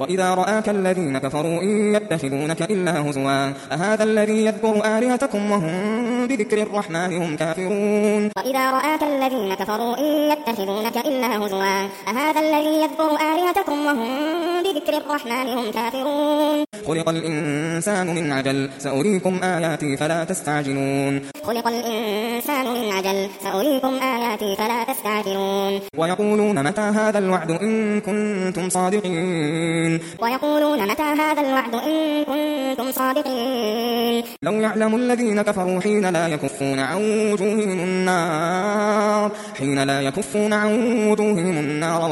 وإذا رآك الذين كفروا إن يتخذونك إلا هزوا أهذا الذي يذكر آلهتكم وهم بذكر الرحمن هم كافرون وإذا رآك الذين كفروا إن يتخذونك إلا هزوا أهذا الذي يذكر آلهتكم وهم بذكر الرحمن هم كافرون خلق الإنسان من عجل سأريكم آياتي فلا تستعجلون خلق الإنسان من عجل سأريكم آياتي فلا تستعجلون ويقولون متى هذا الوعد إن كنتم صادقين ويقولون متى هذا الوعد إن كنتم صادقين لو يعلم الذين كفروا حين لا يكفون عن وجوههم النار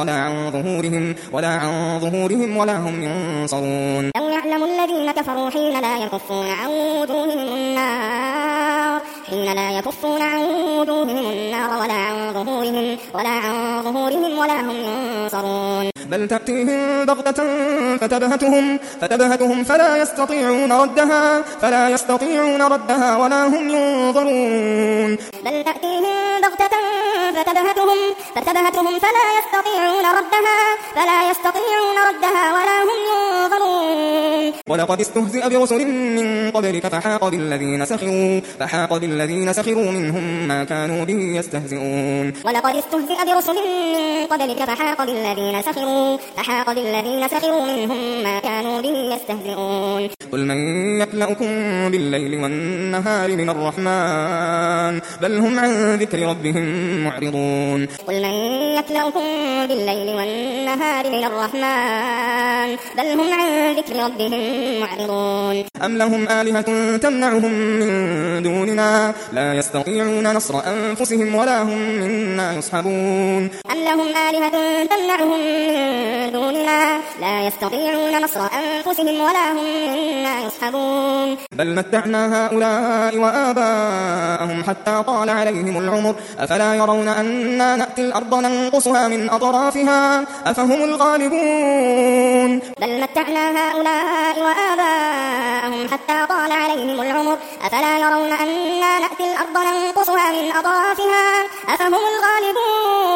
ولا هم ينصرون لو يعلم الذين كفروا حين لا يكفون عن وجوههم النار ولا عن ظهورهم ولا هم ينصرون بل تأتيهم بغتة فتبهتهم فلا يستطيعون ردها ولا هم ينظرون بل تأتيهم بغتة فتبهتهم فلا يستطيعون ردها ولا هم ينظرون ولقد استهزئ برسل من قبلك فحاق بالذين سخروا منهم ما كانوا به يستهزئون ولقد استهزئ برسل من قبلك فحاق بالذين سخروا منهم ما كانوا به يستهزئون قل من يكلؤكم بالليل والنهار من الرحمن بل هم عن ذكر ربهم معرضون قل من يكلؤكم بالليل والنهار من الرحمن بل هم عن ذكر ربهم معرضون أم لهم آلهة تمنعهم من دوننا لا يستطيعون نصر أنفسهم ولا هم منا يصحبون أم لهم آلهة تمنعهم من دوننا لا يستطيعون نصر أنفسهم ولا هم منا يصحبون بل متعنا هؤلاء وآباءهم حتى طال عليهم العمر أفلا يرون أنا نأتي الأرض ننقصها من أطرافها أفهم الغالبون بل متعنا هؤلاء وآباءهم حتى طال عليهم العمر أفلا يرون أنا نأتي الأرض ننقصها من أطرافها أفهم الغالبون